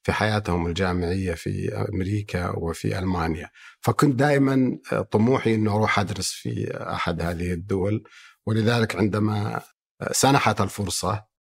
في حياتهم الجامعية في أمريكا وفي ألمانيا. فكنت دائما طموحي أنه أروح أدرس في أحد هذه الدول، ولذلك عندما سنحت الفرصة